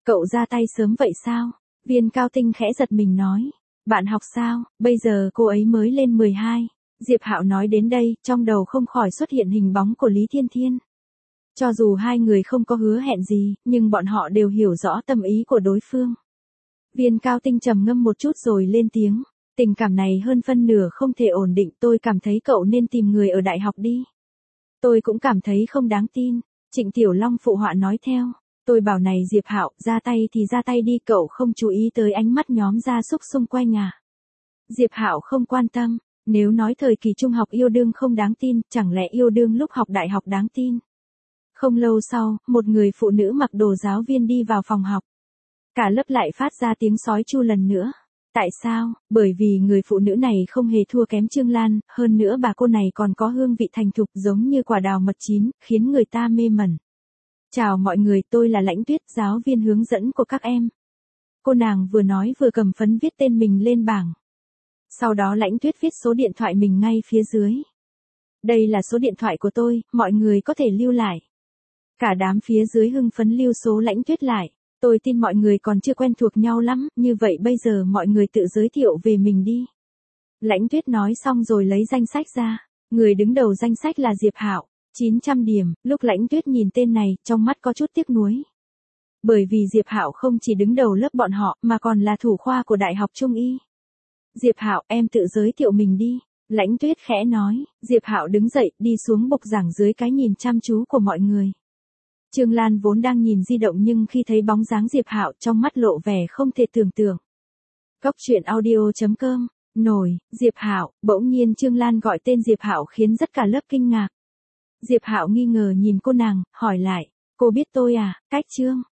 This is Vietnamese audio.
Cậu ra tay sớm vậy sao? Viên Cao Tinh khẽ giật mình nói. Bạn học sao, bây giờ cô ấy mới lên 12. Diệp Hạo nói đến đây, trong đầu không khỏi xuất hiện hình bóng của Lý Thiên Thiên. Cho dù hai người không có hứa hẹn gì, nhưng bọn họ đều hiểu rõ tâm ý của đối phương. Viên Cao Tinh trầm ngâm một chút rồi lên tiếng. Tình cảm này hơn phân nửa không thể ổn định, tôi cảm thấy cậu nên tìm người ở đại học đi. Tôi cũng cảm thấy không đáng tin. Trịnh Tiểu Long phụ họa nói theo. Tôi bảo này Diệp Hạo, ra tay thì ra tay đi, cậu không chú ý tới ánh mắt nhóm gia súc xung quanh à. Diệp Hạo không quan tâm, nếu nói thời kỳ trung học yêu đương không đáng tin, chẳng lẽ yêu đương lúc học đại học đáng tin. Không lâu sau, một người phụ nữ mặc đồ giáo viên đi vào phòng học. Cả lớp lại phát ra tiếng sói chu lần nữa. Tại sao? Bởi vì người phụ nữ này không hề thua kém Trương Lan, hơn nữa bà cô này còn có hương vị thành thục giống như quả đào mật chín, khiến người ta mê mẩn. Chào mọi người, tôi là Lãnh Tuyết, giáo viên hướng dẫn của các em. Cô nàng vừa nói vừa cầm phấn viết tên mình lên bảng. Sau đó Lãnh Tuyết viết số điện thoại mình ngay phía dưới. Đây là số điện thoại của tôi, mọi người có thể lưu lại. Cả đám phía dưới hưng phấn lưu số Lãnh Tuyết lại. Tôi tin mọi người còn chưa quen thuộc nhau lắm, như vậy bây giờ mọi người tự giới thiệu về mình đi. Lãnh Tuyết nói xong rồi lấy danh sách ra. Người đứng đầu danh sách là Diệp Hạo, 900 điểm, lúc Lãnh Tuyết nhìn tên này, trong mắt có chút tiếc nuối. Bởi vì Diệp Hạo không chỉ đứng đầu lớp bọn họ, mà còn là thủ khoa của Đại học Trung Y. Diệp Hạo, em tự giới thiệu mình đi. Lãnh Tuyết khẽ nói. Diệp Hạo đứng dậy, đi xuống bục giảng dưới cái nhìn chăm chú của mọi người. Trương Lan vốn đang nhìn di động nhưng khi thấy bóng dáng Diệp Hạo trong mắt lộ vẻ không thể tưởng tượng. Cốc truyện audio.com, nổi, Diệp Hạo, bỗng nhiên Trương Lan gọi tên Diệp Hạo khiến tất cả lớp kinh ngạc. Diệp Hạo nghi ngờ nhìn cô nàng, hỏi lại, cô biết tôi à, Cách Trương.